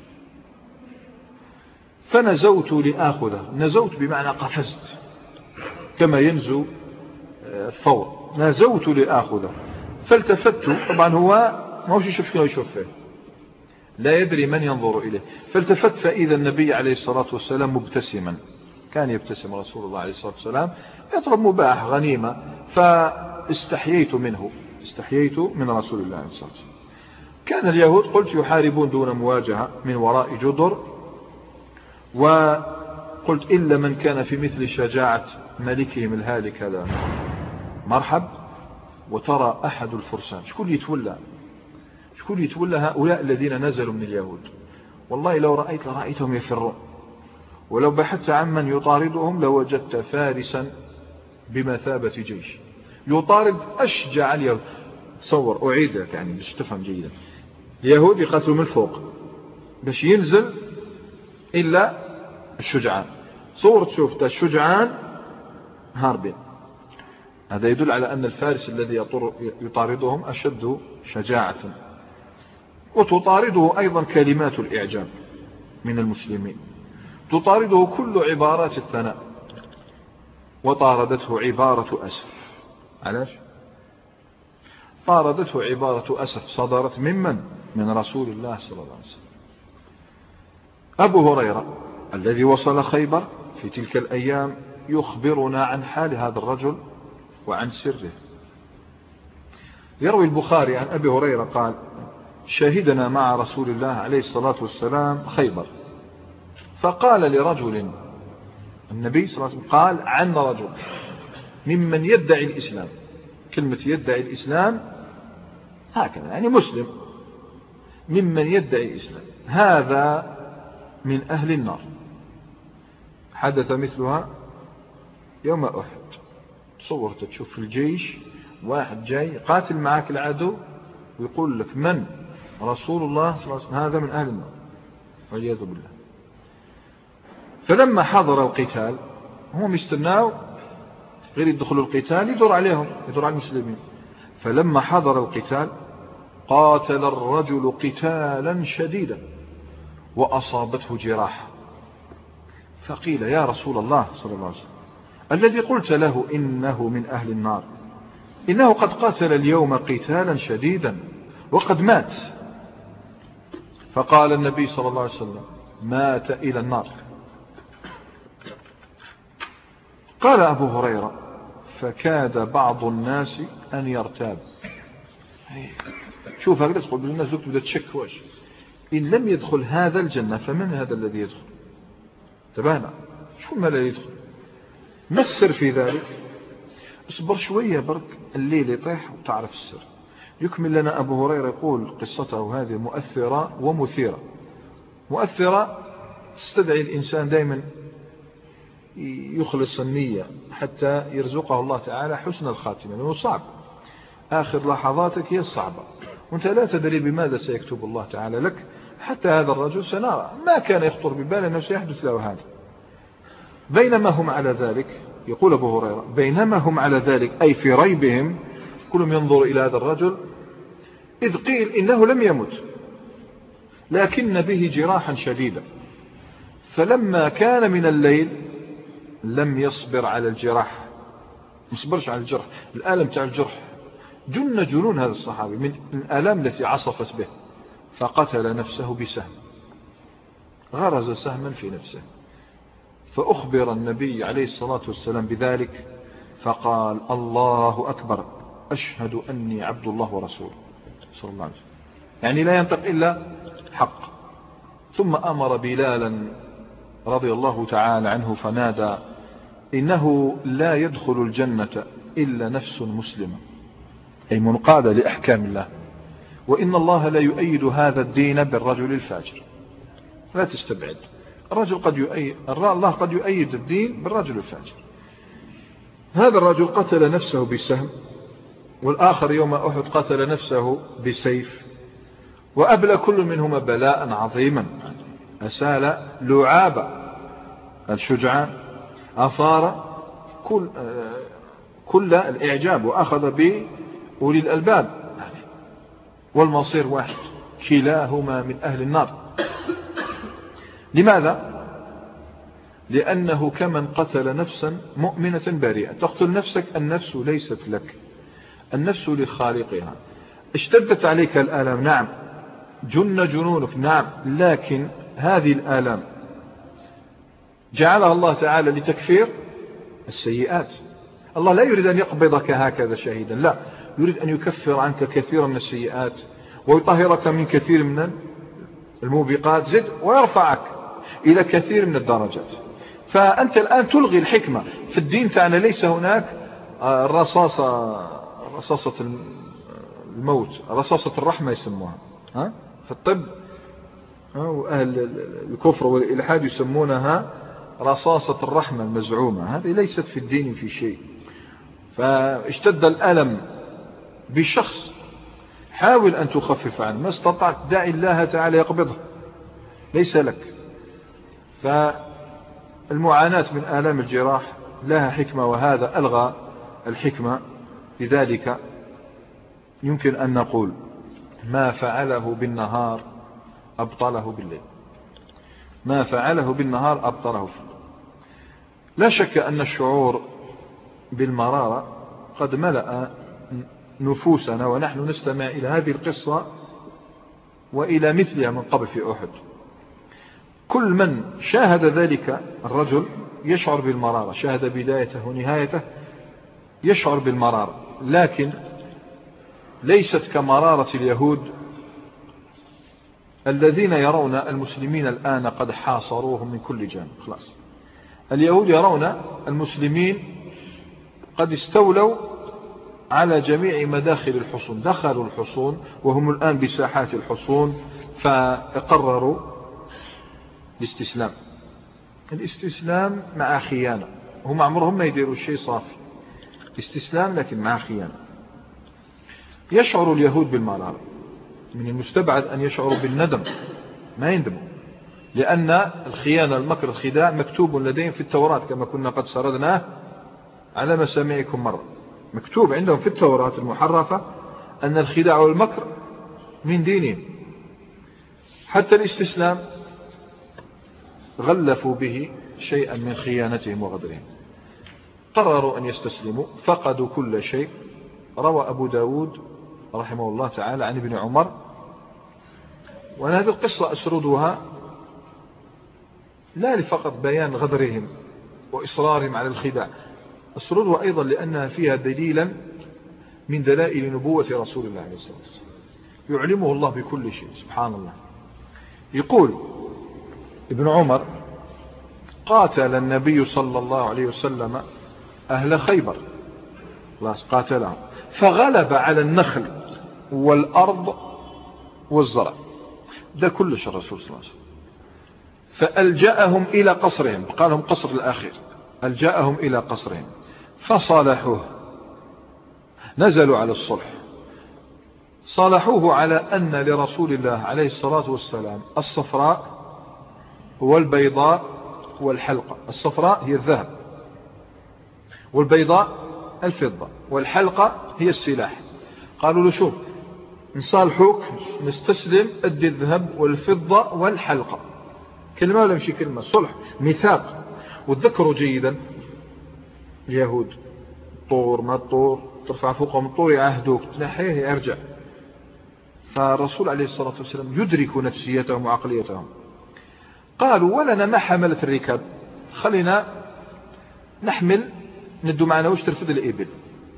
فنزوت لآخذه. نزوت بمعنى قفزت كما ينزو الثور، نزوت لآخذه فالتفت. طبعا هو ما هوش يشوف فيه يشوف فيه، لا يدري من ينظر إليه. فالتفت فإذا النبي عليه الصلاة والسلام مبتسما، كان يبتسم رسول الله عليه الصلاة والسلام يطلب مباح غنيمة، فاستحييت منه استحييت من رسول الله عليه الصلاة والسلام. كان اليهود قلت يحاربون دون مواجهة من وراء جدر، وقلت إلا من كان في مثل شجاعة ملكهم الهالك هذا مرحب. وترى أحد الفرسان شكون يتولى شكون يتولى هؤلاء الذين نزلوا من اليهود؟ والله لو رأيت لرأيتهم يفرون، ولو بحثت عن من يطاردهم لوجدت فارسا بمثابة جيش يطارد أشجع اليهود. تصور أعيد لك يعني باش تفهم جيدا، اليهود يقاتلوا من فوق باش ينزل إلا الشجعان. صور تشوف الشجعان هاربين، هذا يدل على أن الفارس الذي يطاردهم أشد شجاعة. وتطارده أيضا كلمات الإعجاب من المسلمين، تطارده كل عبارات الثناء، وطاردته عبارة أسف. علاش؟ طاردته عبارة أسف صدرت ممن؟ من رسول الله صلى الله عليه وسلم. أبو هريرة الذي وصل خيبر في تلك الأيام يخبرنا عن حال هذا الرجل وعن سره. يروي البخاري عن أبي هريرة قال: شهدنا مع رسول الله عليه الصلاة والسلام خيبر، فقال لرجل، النبي صلى الله عليه وسلم قال عن رجل ممن يدعي الإسلام، كلمة يدعي الإسلام هكذا يعني مسلم، ممن يدعي الإسلام، هذا من أهل النار. حدث مثلها يوم أحد. تصورت تشوف في الجيش واحد جاي قاتل معك العدو ويقول لك من؟ رسول الله صلى الله عليه وسلم، هذا من أهل النار والعياذ بالله. فلما حضر القتال هم يستناوا غير يدخلوا القتال يدور عليهم، يدور على المسلمين. فلما حضر القتال قاتل الرجل قتالا شديدا وأصابته جراح، فقيل: يا رسول الله صلى الله عليه وسلم، الذي قلت له إنه من أهل النار إنه قد قاتل اليوم قتالا شديدا وقد مات. فقال النبي صلى الله عليه وسلم: مات إلى النار. قال أبو هريرة: فكاد بعض الناس أن يرتاب. شوف هكذا تقول الناس دوك بدأت تشك، واش إن لم يدخل هذا الجنة فمن هذا الذي يدخل؟ تبانا شو ما لا يدخل؟ ما السر في ذلك؟ اصبر شوية برك الليل يطيح وتعرف السر. يكمل لنا أبو هريرة يقول قصته هذه مؤثرة ومثيرة. مؤثرة تستدعي الإنسان دائما يخلص النية حتى يرزقه الله تعالى حسن الخاتمة، لأنه صعب، آخر لحظاتك هي الصعبة وانت لا تدري بماذا سيكتب الله تعالى لك. حتى هذا الرجل سنرى ما كان يخطر ببال أنه سيحدث له هذا. بينما هم على ذلك، يقول أبو هريرة، بينما هم على ذلك أي في ريبهم كلهم ينظر إلى هذا الرجل، إذ قيل إنه لم يمت لكن به جراحا شديدا، فلما كان من الليل لم يصبر على الجراح، ما صبرش على الجرح، الآلم تاع الجرح جن جنون هذا الصحابي من الآلام التي عصفت به، فقتل نفسه بسهم، غرز سهما في نفسه. فأخبر النبي عليه الصلاة والسلام بذلك فقال: الله أكبر، أشهد أني عبد الله ورسوله صلى الله عليه وسلم. يعني لا ينطق إلا حق. ثم أمر بلالا رضي الله تعالى عنه فنادى: إنه لا يدخل الجنة إلا نفس مسلمة، أي منقادة لأحكام الله، وإن الله لا يؤيد هذا الدين بالرجل الفاجر. لا تستبعد، الرجل قد يؤيد، الله قد يؤيد الدين بالرجل الفاجر. هذا الرجل قتل نفسه بسهم، والآخر يوم أحد قتل نفسه بسيف، وأبلى كل منهما بلاء عظيما، أسال لعاب الشجعان، أثار كل, كل الإعجاب، وأخذ بأولي الألباب، والمصير واحد، كلاهما من أهل النار. لماذا؟ لأنه كمن قتل نفسا مؤمنة بريئة. تقتل نفسك، النفس ليست لك، النفس لخالقها. اشتدت عليك الآلام، نعم، جن جنونك، نعم، لكن هذه الآلام جعلها الله تعالى لتكفير السيئات. الله لا يريد أن يقبضك هكذا شهيدا، لا، يريد أن يكفر عنك كثيرا من السيئات ويطهرك من كثير من الموبقات، زد ويرفعك إلى كثير من الدرجات. فأنت الآن تلغي الحكمة في الدين تاعنا. ليس هناك الرصاصة، رصاصة الموت، رصاصة الرحمة يسموها ها في الطب، وأهل الكفر والإلحاد يسمونها رصاصة الرحمة المزعومة. هذه ليست في الدين في شيء. فاشتد الألم بشخص حاول أن تخفف عنه، ما استطعت دع الله تعالى يقبضه، ليس لك. فالمعاناة من آلام الجراح لها حكمة، وهذا ألغى الحكمة. لذلك يمكن أن نقول ما فعله بالنهار أبطله بالليل، ما فعله بالنهار أبطله في الليل. لا شك أن الشعور بالمرارة قد ملأ نفوسنا ونحن نستمع إلى هذه القصة وإلى مثلها من قبل في أحد. كل من شاهد ذلك الرجل يشعر بالمرارة، شاهد بدايته ونهايته يشعر بالمرارة، لكن ليست كمرارة اليهود الذين يرون المسلمين الآن قد حاصروهم من كل جانب. خلاص اليهود يرون المسلمين قد استولوا على جميع مداخل الحصون، دخلوا الحصون وهم الآن بساحات الحصون، فقرروا الاستسلام. الاستسلام مع خيانة، هم عمرهم ما يديروا شيء صافي، استسلام لكن مع خيانة. يشعر اليهود بالمرارة، من المستبعد أن يشعروا بالندم، ما يندموا، لأن الخيانة المكر الخداع مكتوب لديهم في التوراة كما كنا قد سردناه على مسامعكم مرة. مكتوب عندهم في التوراة المحرفة أن الخداع والمكر من دينهم. حتى الاستسلام غلفوا به شيئا من خيانتهم وغدرهم. قرروا أن يستسلموا، فقدوا كل شيء. روى أبو داود رحمه الله تعالى عن ابن عمر، وأنا هذه القصة أسردها لا لفقط بيان غدرهم وإصرارهم على الخداع، أسردها أيضا لأنها فيها دليلا من دلائل نبوة رسول الله عليه الصلاة والسلام، يعلمه الله بكل شيء سبحان الله. يقول ابن عمر: قاتل النبي صلى الله عليه وسلم أهل خيبر، خلاص قاتلهم، فغلب على النخل والأرض والزرع، ده كلش الرسول صلى الله عليه وسلم، فألجأهم إلى قصرهم، قال لهم قصر الأخير، ألجأهم إلى قصرهم فصالحوه، نزلوا على الصلح، صالحوه على أن لرسول الله عليه الصلاة والسلام الصفراء والبيضاء والحلقة. الصفراء هي الذهب، والبيضاء الفضة، والحلقة هي السلاح. قالوا له: شوف نصالحوك نستسلم أدي الذهب والفضة والحلقة، كلمة ولا مشي كلمة، صلح ميثاق. وتذكروا جيدا اليهود طور ما الطور ترفع فوقهم الطور يعهدوك، تنحيه يرجع. فالرسول عليه الصلاة والسلام يدرك نفسيتهم وعقليتهم. قالوا: ولنا ما حملت الركاب، خلينا نحمل ندو معنا وش ترفض الإبل.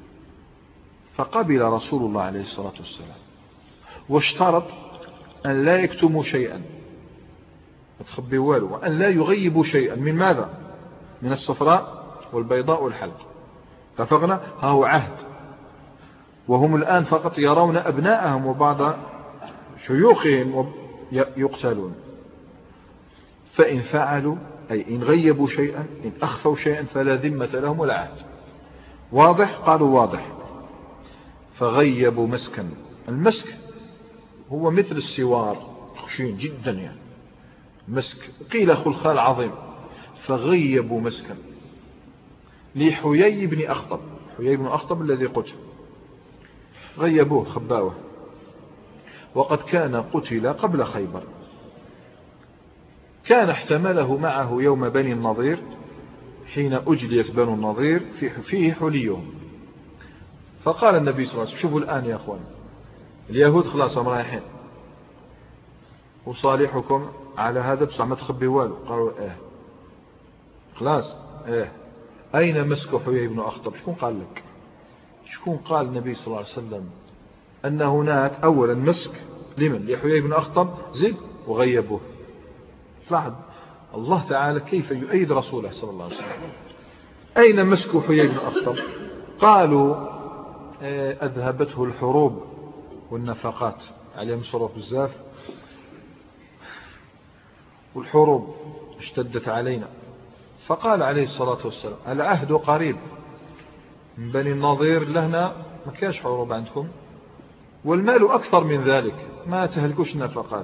فقبل رسول الله عليه الصلاة والسلام، واشترط أن لا يكتموا شيئا، تخبي والو، وأن لا يغيبوا شيئا من ماذا؟ من الصفراء والبيضاء والحلقة. اتفقنا؟ ها هو عهد. وهم الآن فقط يرون أبناءهم وبعض شيوخهم يقتلون. فإن فعلوا أي إن غيبوا شيئا، إن أخفوا شيئا، فلا ذمة لهم ولا عهد. واضح؟ قالوا واضح. فغيبوا مسكا. المسك هو مثل السوار، خشين جدا يعني، مسك قيل خلخال عظيم. فغيبوا مسكا لحيي بن أخطب، حيي بن أخطب الذي قتل، غيبوه خباوه، وقد كان قتل قبل خيبر. كان احتمله معه يوم بني النضير حين أجليت بنو النضير فيه حليهم. فقال النبي صلى الله عليه وسلم: شوفوا الآن يا أخوان، اليهود خلاص هم رايحين وصالحكم على هذا، بس ما تخبي والو. قالوا: ايه خلاص ايه. أين مسك حيي بن أخطب؟ شكون قال لك؟ شكون قال النبي صلى الله عليه وسلم أن هناك أولا مسك لمن؟ لحيي بن أخطب، زد وغيبوه. لاحظ الله تعالى كيف يؤيد رسوله صلى الله عليه وسلم. أين مسك حيي بن أخطب؟ قالوا: أذهبته الحروب والنفقات، عليهم صروف بزاف، والحروب اشتدت علينا. فقال عليه الصلاة والسلام: العهد قريب، من بني النضير لهنا ما كاش حروب عندكم، والمال أكثر من ذلك، ما تهلكوش النفقات.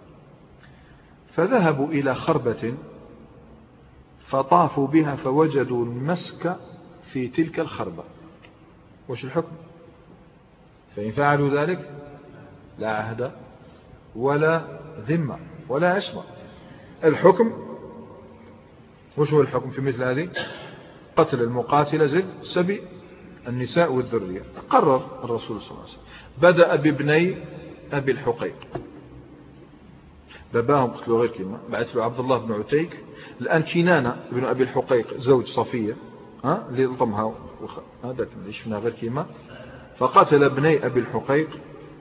فذهبوا إلى خربة فطافوا بها فوجدوا المسك في تلك الخربة. وش الحكم؟ فإن فعلوا ذلك لا عهد ولا ذمة ولا عصمة. الحكم وش هو الحكم في مثل هذه؟ قتل المقاتل زد سبي النساء والذرية. قرر الرسول صلى الله عليه وسلم، بدأ بابني أبي الحقيق، باباهم قتلوا غير كلمة، بعث له عبد الله بن عتيك. الآن كنانة بن أبي الحقيق زوج صفية ها اللي لطمها هذا اللي شفنا غير كلمة، فقتل ابني أبي الحقيق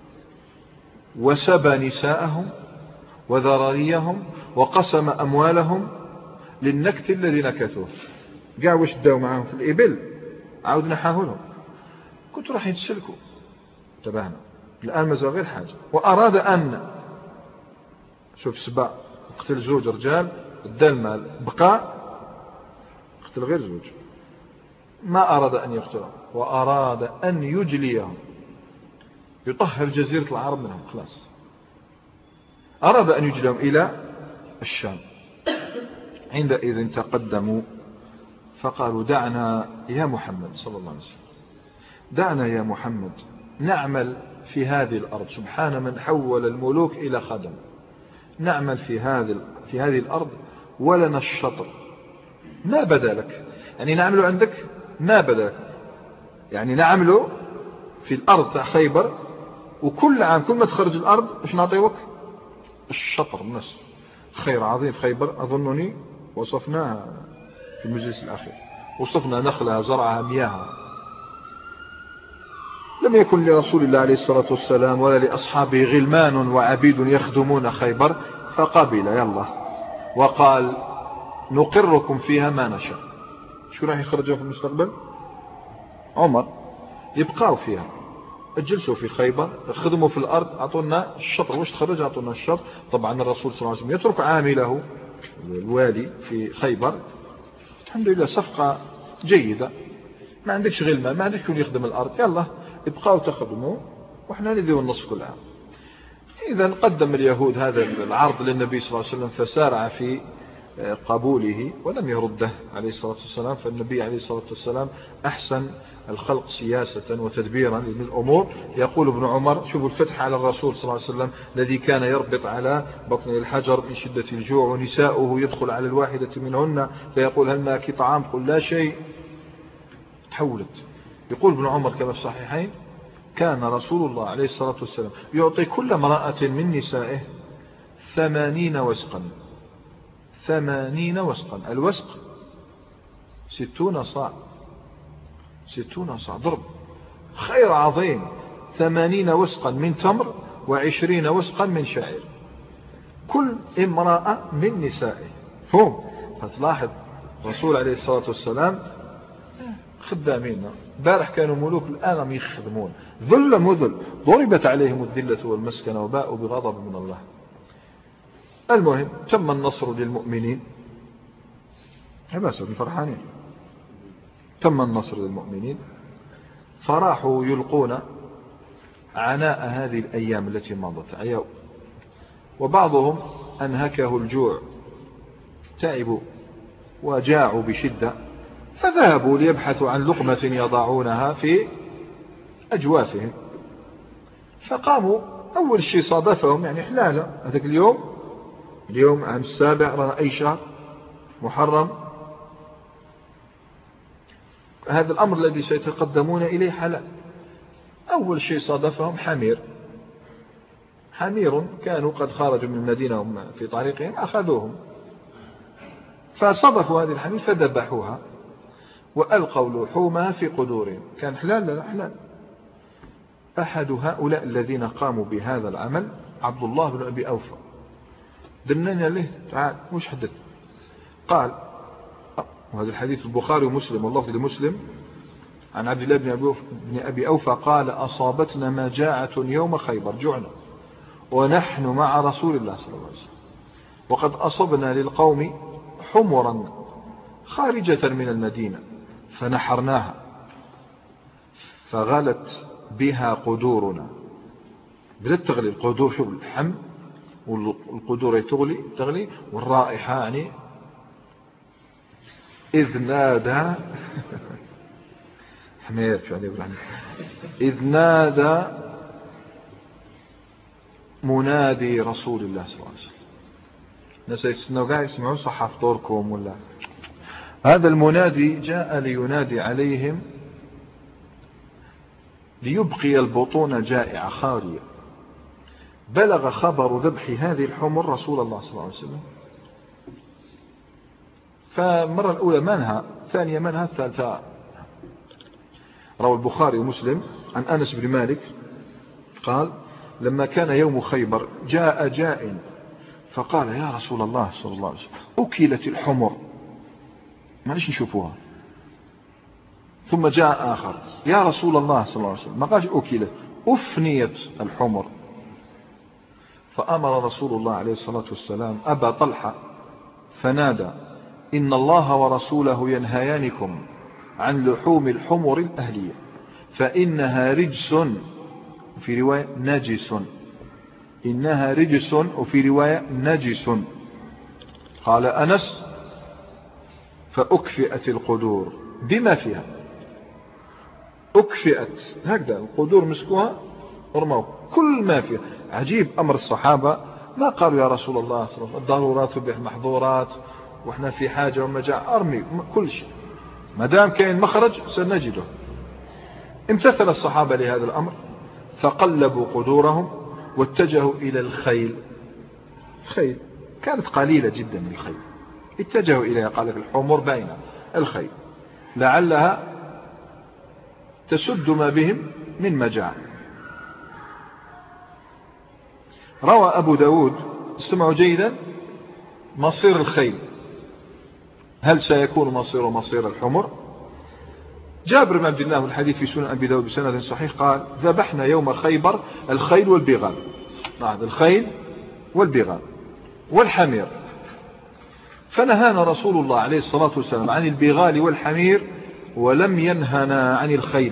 وسبى نساءهم وذراريهم وقسم أموالهم للنكت الذي نكثوه. قاع وش داو معهم في الإبل، عاود نحاهلهم، كنت راح يتسلكوا. انتبهنا الآن مازال غير حاجة. وأراد أن شوف سبا قتل زوج رجال ادى المال بقى قتل غير زوج، ما أراد أن يقتلهم، وأراد أن يجليهم يطهر جزيرة العرب منهم خلاص. أراد أن يجليهم إلى الشام. عندئذ تقدموا فقالوا دعنا يا محمد صلى الله عليه وسلم، دعنا يا محمد نعمل في هذه الأرض، سبحان من حول الملوك إلى خدم، نعمل في هذه في هذه الأرض ولنا الشطر، ما بدا لك، يعني نعمل عندك ما بدا لك، يعني نعمل في الأرض تاع خيبر، وكل عام كل ما تخرج الأرض ايش نعطيوك؟ الشطر النصف. خير عظيم في خيبر أظنني وصفناها في المجلس الأخير، وصفنا نخلها زرعها مياهها. لم يكن لرسول الله عليه الصلاة والسلام ولا لأصحابه غلمان وعبيد يخدمون خيبر، فقبل يلا وقال نقركم فيها ما نشاء. شو راح يخرجوا في المستقبل؟ عمر يبقوا فيها، اجلسوا في خيبر، خدموا في الأرض، أعطونا الشطر. وش تخرج؟ أعطونا الشطر. طبعا الرسول صلى الله عليه وسلم يترك عامله الوالي في خيبر. الحمد لله صفقة جيدة، ما عندكش غلمان، ما عندك كل يخدم الأرض، يلا ابقوا تخدموا وإحنا نديو النصف كل عام. إذا قدم اليهود هذا العرض للنبي صلى الله عليه وسلم، فسارع في قبوله ولم يرده عليه الصلاة والسلام. فالنبي عليه الصلاة والسلام أحسن الخلق سياسة وتدبيرا للأمور. يقول ابن عمر شوفوا الفتح على الرسول صلى الله عليه وسلم الذي كان يربط على بطن الحجر من شدة الجوع، ونساؤه يدخل على الواحدة منهن فيقول هل معك طعام؟ قل لا شيء. تحولت. يقول ابن عمر كما في الصحيحين كان رسول الله عليه الصلاة والسلام يعطي كل امرأة من نسائه ثمانين وسقا. ثمانين وسقا، الوسق ستون صاع، ستون صاع ضرب خير عظيم. ثمانين وسقا من تمر وعشرين وسقا من شعير، كل امرأة من نسائه. فهم فتلاحظ الرسول عليه الصلاة والسلام خدامين. بارح كانوا ملوك، الآن يخدمون ذل مذل، ضربت عليهم الذلة والمسكنة وباءوا بغضب من الله. المهم تم النصر للمؤمنين، بس فرحانين، تم النصر للمؤمنين، فراحوا يلقون عناء هذه الأيام التي مضت عياو. وبعضهم أنهكه الجوع، تعبوا وجاعوا بشدة، فذهبوا ليبحثوا عن لقمة يضعونها في أجوافهم. فقاموا أول شيء صادفهم يعني حلالة هذاك اليوم، اليوم عام السابع رانا أي شهر محرم، هذا الأمر الذي سيتقدمون إليه حلال. أول شيء صادفهم حمير، حمير كانوا قد خرجوا من المدينة هم في طريقهم أخذوهم، فصدفوا هذه الحمير فذبحوها وألقوا لحومها في قدورهم. كان حلال لا حلال. أحد هؤلاء الذين قاموا بهذا العمل عبد الله بن أبي أوفى، دننا له تعال وش حدث؟ قال، وهذا الحديث البخاري ومسلم واللفظ لمسلم عن عبد الله بن أبي أوفى قال أصابتنا مجاعة يوم خيبر، جعنا ونحن مع رسول الله صلى الله عليه وسلم، وقد أصبنا للقوم حمرا خارجة من المدينة فنحرناها فغلت بها قدورنا بدأت تغلي القدور، شوف اللحم والقدور تغلي تغلي والرائحة يعني. إذ نادى حمير شو عليه بالعنف. إذ نادى منادي رسول الله صلى الله عليه وسلم. الناس يستنوا قاعد يسمعوا صحة فطوركم ولا. هذا المنادي جاء لينادي عليهم ليبقي البطون جائعة خالية. بلغ خبر ذبح هذه الحمر رسول الله صلى الله عليه وسلم، فالمرة الأولى منها، ثانية منها، الثالثة. روى البخاري ومسلم عن أنس بن مالك قال لما كان يوم خيبر جاء جاء فقال يا رسول الله صلى الله عليه وسلم أكلت الحمر، معلش نشوفوها. ثم جاء آخر يا رسول الله صلى الله عليه وسلم، ما قالش أكلت، أفنيت الحمر. فأمر رسول الله عليه الصلاة والسلام أبا طلحة فنادى إن الله ورسوله ينهيانكم عن لحوم الحمر الأهلية فإنها رجس، وفي رواية نجس، إنها رجس، وفي رواية نجس. قال أنس فأكفئت القدور بما فيها، أكفئت هكذا القدور مسكوها ورموا كل ما فيها. عجيب أمر الصحابة، ما قالوا يا رسول الله صلى الله عليه وسلم الضرورات تبيح المحظورات وإحنا في حاجة ومجاعة، أرمي كل شيء ما دام كاين مخرج سنجده. امتثل الصحابة لهذا الأمر فقلبوا قدورهم واتجهوا إلى الخيل. الخيل كانت قليلة جدا من الخيل، اتجهوا إليها. قال لك الحمر باينة، الخيل لعلها تسد ما بهم من مجاعة. روى أبو داود، استمعوا جيدا، مصير الخيل، هل سيكون مصير مصير الحمر؟ جابر بن عبد الله الحديث في سنن أبي داود بسند صحيح قال ذبحنا يوم خيبر الخيل والبغال. نعم الخيل والبغال والحمير. فنهانا رسول الله عليه الصلاة والسلام عن البغال والحمير ولم ينهنا عن الخيل،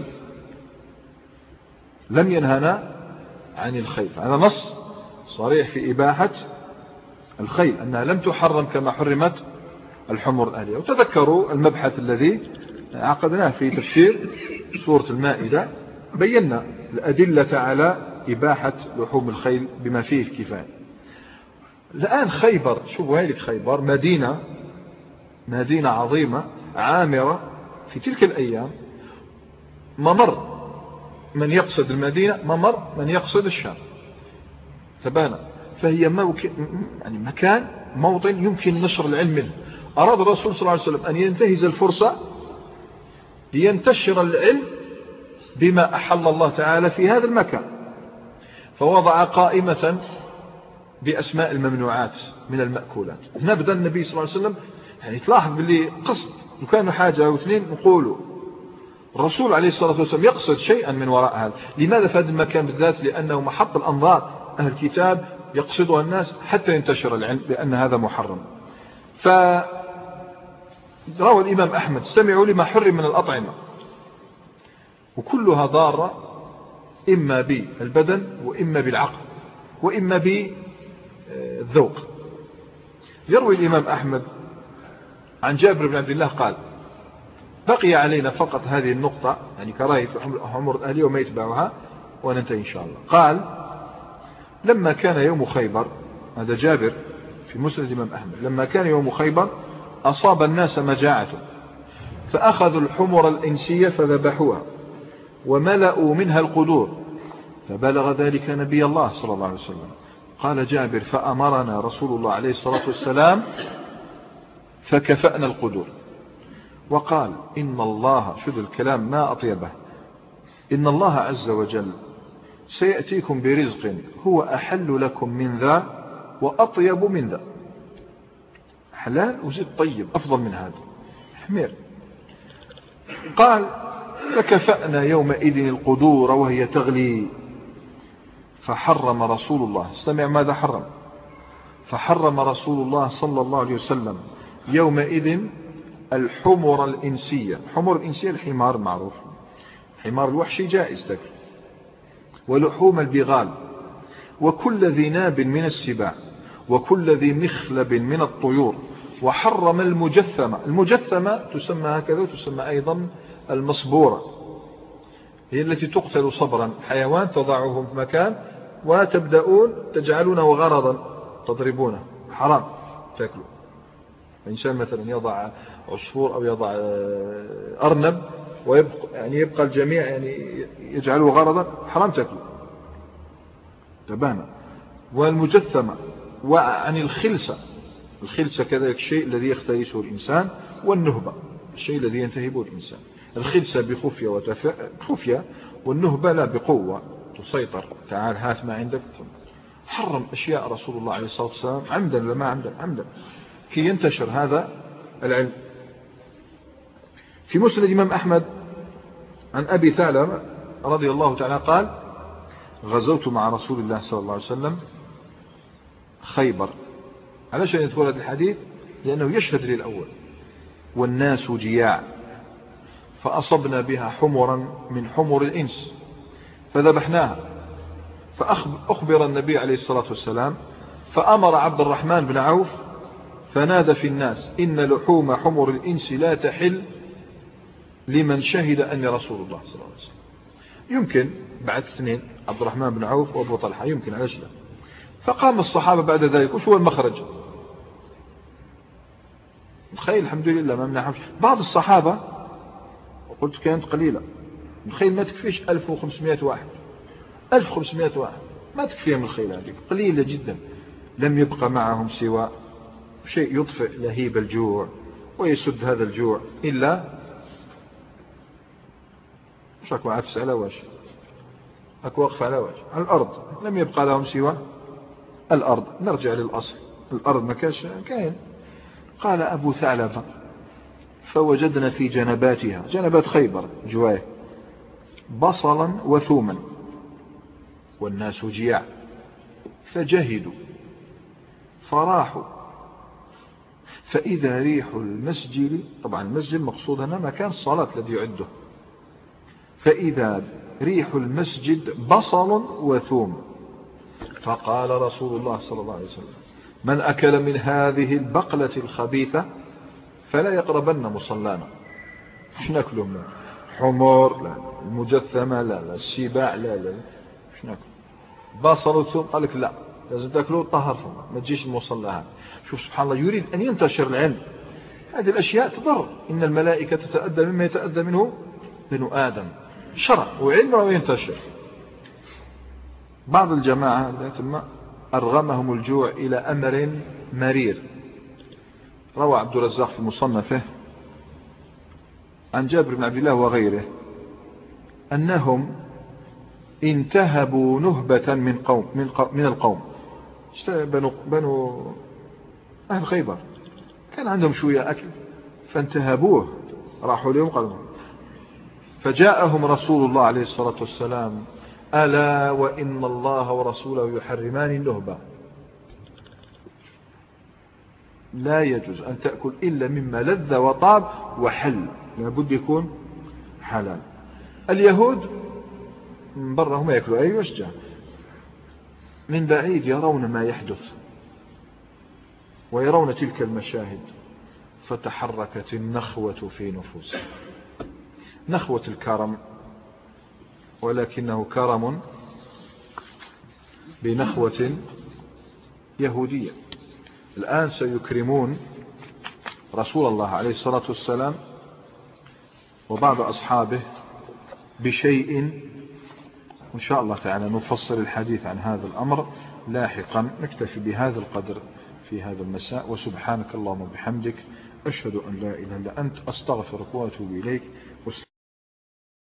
لم ينهنا عن الخيل. هذا نص صريح في إباحة الخيل، أنها لم تحرم كما حرمت الحمر الأهلية. وتذكروا المبحث الذي عقدناه في تفسير سورة المائدة، بينا الأدلة على إباحة لحوم الخيل بما فيه الكفاية. الآن خيبر، شوفوا هيك خيبر مدينة مدينة عظيمة عامرة في تلك الأيام، ممر من يقصد المدينة، ممر من يقصد الشام، تبانا. فهي موك... يعني مكان موطن يمكن نشر العلم منه. أراد الرسول صلى الله عليه وسلم أن ينتهز الفرصة لينتشر العلم بما أحل الله تعالى في هذا المكان، فوضع قائمة بأسماء الممنوعات من المأكولات. نبدأ النبي صلى الله عليه وسلم يعني تلاحظ باللي قصد، لو كانوا حاجة أو اثنين نقولوا الرسول عليه الصلاة والسلام يقصد شيئا من وراء هذا. لماذا في هذا المكان بالذات؟ لأنه محط الأنظار، أهل الكتاب يقصدها الناس حتى ينتشر العلم بأن هذا محرم. فروى الإمام أحمد استمعوا لما حرم من الأطعمة وكلها ضارة، إما بالبدن وإما بالعقل وإما بالذوق. يروي الإمام أحمد عن جابر بن عبد الله قال بقي علينا فقط هذه النقطة، يعني كراهية الحمر الأهلية وما يتبعها، وننتهي إن شاء الله. قال لما كان يوم خيبر، هذا جابر في مسند الإمام أحمد، لما كان يوم خيبر أصاب الناس مجاعة فأخذوا الحمر الإنسية فذبحوها وملأوا منها القدور فبلغ ذلك نبي الله صلى الله عليه وسلم. قال جابر فأمرنا رسول الله عليه الصلاة والسلام فكفأنا القدور وقال إن الله، شوف الكلام ما أطيبه، إن الله عز وجل سيأتيكم برزق هو أحل لكم من ذا وأطيب من ذا. حلال وزيد طيب أفضل من هذا حمير. قال فكفأنا يومئذ القدور وهي تغلي فحرم رسول الله، استمع ماذا حرم، فحرم رسول الله صلى الله عليه وسلم يومئذ الحمر الإنسية. الحمر الإنسية الحمار معروف، حمار الوحشي جائز تاكل، ولحوم البغال وكل ذي ناب من السباع وكل ذي مخلب من الطيور، وحرم المجثمة. المجثمة تسمى هكذا وتسمى أيضا المصبورة، هي التي تقتل صبرا، حيوان تضعه في مكان وتبدأون تجعلونه غرضا تضربونه، حرام تأكله. الإنسان مثلا يضع عصفور أو يضع أرنب ويبقى يعني يبقى الجميع يعني يجعله غرضا، حرام تأكله، تبانا. والمجثمة وعن الخلسة، الخلسة كذلك الشيء الذي يختلسه الإنسان، والنهبة الشيء الذي ينتهبه الإنسان. الخلسة بخفية وتخفية، والنهبة لا بقوة تسيطر، تعال هات ما عندك. حرم أشياء رسول الله عليه الصلاة والسلام عمدا لما عمدا عمدا كي ينتشر هذا العلم. في مسند الإمام أحمد عن أبي ثعلبة رضي الله تعالى قال: غزوت مع رسول الله صلى الله عليه وسلم خيبر. على شيء يذكر هذا الحديث لأنه يشهد للأول. والناس جياع، فأصبنا بها حمرا من حمر الإنس فذبحناها، فأخبر النبي عليه الصلاة والسلام، فأمر عبد الرحمن بن عوف فنادى في الناس: إن لحوم حمر الإنس لا تحل لمن شهد أني رسول الله صلى الله عليه وسلم. يمكن بعد اثنين، عبد الرحمن بن عوف وأبو طلحة، يمكن على شيء. فقام الصحابة بعد ذلك، وش هو المخرج؟ تخيل، الحمد لله ما منعهم. بعض الصحابة وقلت كانت قليلة، تخيل ما تكفيش ألف وخمسمائة واحد، ألف وخمسمائة واحد ما تكفيهم الخيل هذه، قليلة جدا. لم يبقى معهم سوى شيء يطفئ لهيب الجوع ويسد هذا الجوع، إلا مش أكو عفس على وجه، أكو وقف على وجه، على الأرض. لم يبقى لهم سوى الأرض. نرجع للأصل، الأرض ما كانش كاين. قال أبو ثعلبة: فوجدنا في جنباتها، جنبات خيبر جواه، بصلا وثوما والناس جياع، فجهدوا فراحوا، فإذا ريح المسجد، طبعا المسجد مقصود هنا مكان الصلاة الذي يعده، فإذا ريح المسجد بصل وثوم. فقال رسول الله صلى الله عليه وسلم: من أكل من هذه البقلة الخبيثة فلا يقربن مصلانا. مش ناكله من حمر، لا المجثمة، لا لا السباع، لا لا مش ناكله. بصل وثوم قال لك لا، لازم تاكله طهر فمك، ما تجيش المصلى هذا. شوف سبحان الله، يريد أن ينتشر العلم. هذه الأشياء تضر. إن الملائكة تتأذى مما يتأذى منه بنو آدم، شرع وعلم وينتشر. بعض الجماعة أرغمهم الجوع إلى أمر مرير. روى عبد الرزاق في مصنفه عن جابر بن عبد الله وغيره أنهم انتهبوا نهبة من قوم من, قوم من القوم، بنو, بنو أهل خيبر، كان عندهم شوية أكل فانتهبوه، راحوا لهم قالوا. فجاءهم رسول الله عليه الصلاة والسلام: ألا وإن الله ورسوله يحرمان النهبة، لا يجوز أن تأكل إلا مما لذ وطاب وحل، لابد يكون حلال. اليهود من برا هم يأكلوا أي وشجع، من بعيد يرون ما يحدث ويرون تلك المشاهد، فتحركت النخوة في نفوسهم، نخوة الكرم، ولكنه كرم بنخوة يهودية. الآن سيكرمون رسول الله عليه الصلاة والسلام وبعض أصحابه بشيء، إن شاء الله تعالى نفصل الحديث عن هذا الأمر لاحقا. نكتفي بهذا القدر في هذا المساء، وسبحانك اللهم وبحمدك، أشهد أن لا إله إلا أنت، أستغفرك وأتوب إليك.